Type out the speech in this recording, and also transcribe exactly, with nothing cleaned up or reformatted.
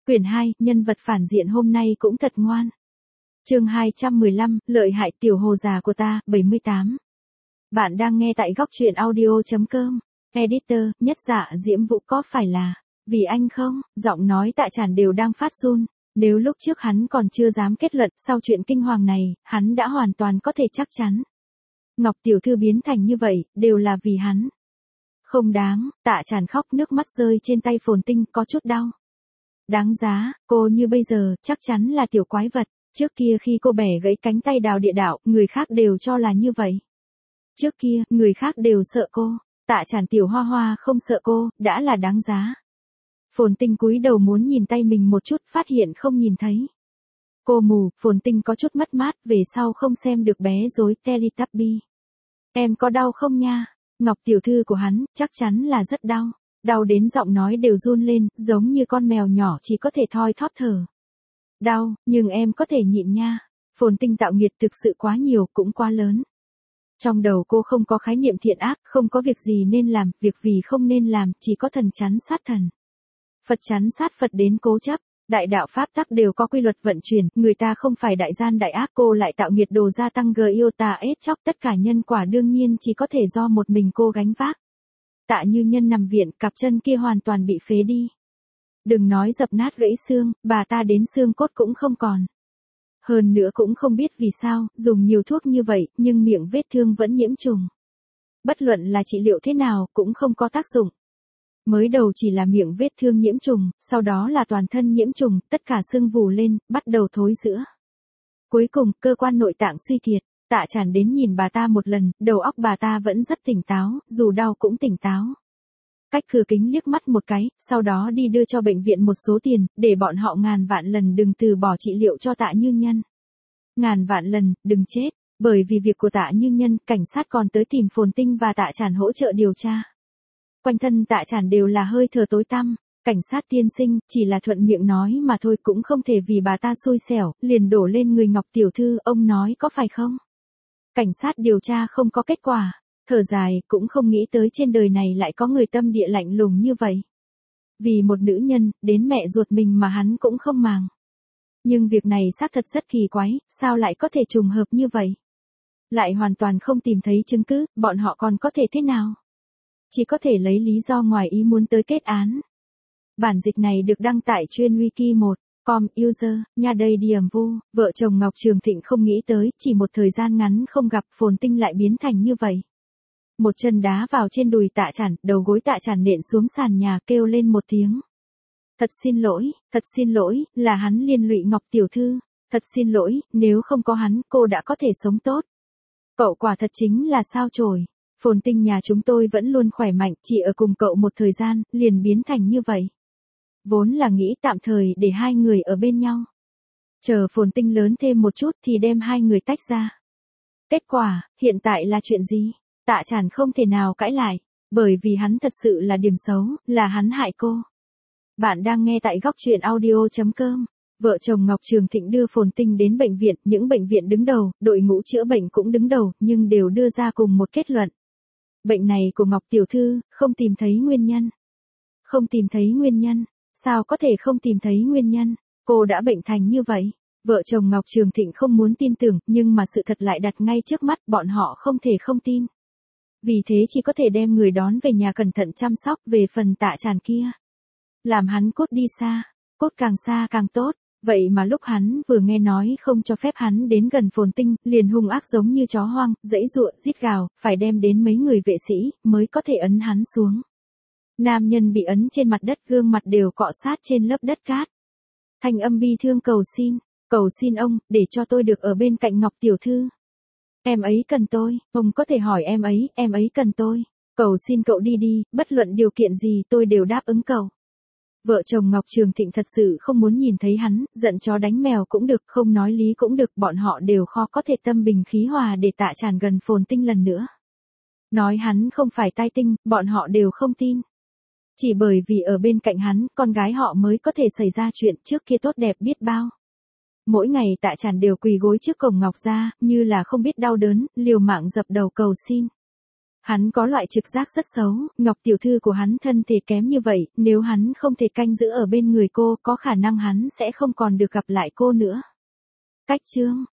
Quyển hai, nhân vật phản diện hôm nay cũng thật ngoan. Chương hai trăm mười lăm, lợi hại tiểu hồ già của ta, bảy mươi tám. Bạn đang nghe tại góc truyện audio chấm com. Editor, Nhất Dạ Diễm Vũ có phải là vì anh không? Giọng nói Tạ Trản đều đang phát run. Nếu lúc trước hắn còn chưa dám kết luận, sau chuyện kinh hoàng này, hắn đã hoàn toàn có thể chắc chắn. Ngọc tiểu thư biến thành như vậy, đều là vì hắn. Không đáng, Tạ Trản khóc nước mắt rơi trên tay Phồn Tinh, có chút đau. Đáng giá, cô như bây giờ, chắc chắn là tiểu quái vật. Trước kia khi cô bẻ gãy cánh tay Đào Địa Đạo, người khác đều cho là như vậy. Trước kia, người khác đều sợ cô. Tạ Trản tiểu hoa hoa không sợ cô, đã là đáng giá. Phồn Tinh cúi đầu muốn nhìn tay mình một chút, phát hiện không nhìn thấy. Cô mù, Phồn Tinh có chút mất mát, về sau không xem được bé rối Teletubby. Em có đau không nha? Ngọc tiểu thư của hắn, chắc chắn là rất đau. Đau đến giọng nói đều run lên, giống như con mèo nhỏ chỉ có thể thoi thóp thở. Đau, nhưng em có thể nhịn nha. Phồn Tinh tạo nghiệt thực sự quá nhiều, cũng quá lớn. Trong đầu cô không có khái niệm thiện ác, không có việc gì nên làm, việc vì không nên làm, chỉ có thần chắn sát thần. Phật chắn sát Phật đến cố chấp. Đại đạo pháp tắc đều có quy luật vận chuyển, người ta không phải đại gian đại ác, cô lại tạo nghiệt đồ gia tăng gờ yêu tà ết chóc, tất cả nhân quả đương nhiên chỉ có thể do một mình cô gánh vác. Tạ Như Nhân nằm viện, cặp chân kia hoàn toàn bị phế đi. Đừng nói dập nát gãy xương, bà ta đến xương cốt cũng không còn. Hơn nữa cũng không biết vì sao, dùng nhiều thuốc như vậy, nhưng miệng vết thương vẫn nhiễm trùng. Bất luận là trị liệu thế nào, cũng không có tác dụng. Mới đầu chỉ là miệng vết thương nhiễm trùng, sau đó là toàn thân nhiễm trùng, tất cả xương vù lên, bắt đầu thối rữa. Cuối cùng, cơ quan nội tạng suy kiệt. Tạ Trản đến nhìn bà ta một lần, đầu óc bà ta vẫn rất tỉnh táo, dù đau cũng tỉnh táo. Cách cửa kính liếc mắt một cái, sau đó đi đưa cho bệnh viện một số tiền, để bọn họ ngàn vạn lần đừng từ bỏ trị liệu cho Tạ Như Nhân. Ngàn vạn lần, đừng chết, bởi vì việc của Tạ Như Nhân, cảnh sát còn tới tìm Phồn Tinh và Tạ Trản hỗ trợ điều tra. Quanh thân Tạ Trản đều là hơi thở tối tăm, cảnh sát tiên sinh, chỉ là thuận miệng nói mà thôi, cũng không thể vì bà ta xui xẻo, liền đổ lên người Ngọc tiểu thư, ông nói có phải không? Cảnh sát điều tra không có kết quả, thở dài, cũng không nghĩ tới trên đời này lại có người tâm địa lạnh lùng như vậy. Vì một nữ nhân, đến mẹ ruột mình mà hắn cũng không màng. Nhưng việc này xác thật rất kỳ quái, sao lại có thể trùng hợp như vậy? Lại hoàn toàn không tìm thấy chứng cứ, bọn họ còn có thể thế nào? Chỉ có thể lấy lý do ngoài ý muốn tới kết án. Bản dịch này được đăng tải chuyên wiki một. Com, user, nha đây điểm vu, vợ chồng Ngọc Trường Thịnh không nghĩ tới, chỉ một thời gian ngắn không gặp, Phồn Tinh lại biến thành như vậy. Một chân đá vào trên đùi Tạ Trản, đầu gối Tạ Trản nện xuống sàn nhà, kêu lên một tiếng. Thật xin lỗi, thật xin lỗi, là hắn liên lụy Ngọc tiểu thư. Thật xin lỗi, nếu không có hắn, cô đã có thể sống tốt. Cậu quả thật chính là sao chổi. Phồn Tinh nhà chúng tôi vẫn luôn khỏe mạnh, chỉ ở cùng cậu một thời gian, liền biến thành như vậy. Vốn là nghĩ tạm thời để hai người ở bên nhau. Chờ Phồn Tinh lớn thêm một chút thì đem hai người tách ra. Kết quả, hiện tại là chuyện gì? Tạ Trản không thể nào cãi lại, bởi vì hắn thật sự là điểm xấu, là hắn hại cô. Bạn đang nghe tại góc truyện audio chấm com. Vợ chồng Ngọc Trường Thịnh đưa Phồn Tinh đến bệnh viện, những bệnh viện đứng đầu, đội ngũ chữa bệnh cũng đứng đầu, nhưng đều đưa ra cùng một kết luận. Bệnh này của Ngọc tiểu thư, không tìm thấy nguyên nhân. Không tìm thấy nguyên nhân. Sao có thể không tìm thấy nguyên nhân? Cô đã bệnh thành như vậy. Vợ chồng Ngọc Trường Thịnh không muốn tin tưởng, nhưng mà sự thật lại đặt ngay trước mắt, bọn họ không thể không tin. Vì thế chỉ có thể đem người đón về nhà cẩn thận chăm sóc, về phần Tạ Trản kia. Làm hắn cốt đi xa, cốt càng xa càng tốt. Vậy mà lúc hắn vừa nghe nói không cho phép hắn đến gần Phồn Tinh, liền hung ác giống như chó hoang, giãy giụa, rít gào, phải đem đến mấy người vệ sĩ, mới có thể ấn hắn xuống. Nam nhân bị ấn trên mặt đất, gương mặt đều cọ sát trên lớp đất cát. Thanh âm bi thương cầu xin, cầu xin ông, để cho tôi được ở bên cạnh Ngọc tiểu thư. Em ấy cần tôi, ông có thể hỏi em ấy, em ấy cần tôi. Cầu xin cậu đi đi, bất luận điều kiện gì tôi đều đáp ứng cậu. Vợ chồng Ngọc Trường Thịnh thật sự không muốn nhìn thấy hắn, giận chó đánh mèo cũng được, không nói lý cũng được, bọn họ đều khó có thể tâm bình khí hòa để Tạ Trản gần Phồn Tinh lần nữa. Nói hắn không phải tai tinh, bọn họ đều không tin. Chỉ bởi vì ở bên cạnh hắn, con gái họ mới có thể xảy ra chuyện, trước kia tốt đẹp biết bao. Mỗi ngày Tạ Trản đều quỳ gối trước cổng Ngọc gia, như là không biết đau đớn, liều mạng dập đầu cầu xin. Hắn có loại trực giác rất xấu, Ngọc tiểu thư của hắn thân thể kém như vậy, nếu hắn không thể canh giữ ở bên người cô, có khả năng hắn sẽ không còn được gặp lại cô nữa. Cách chương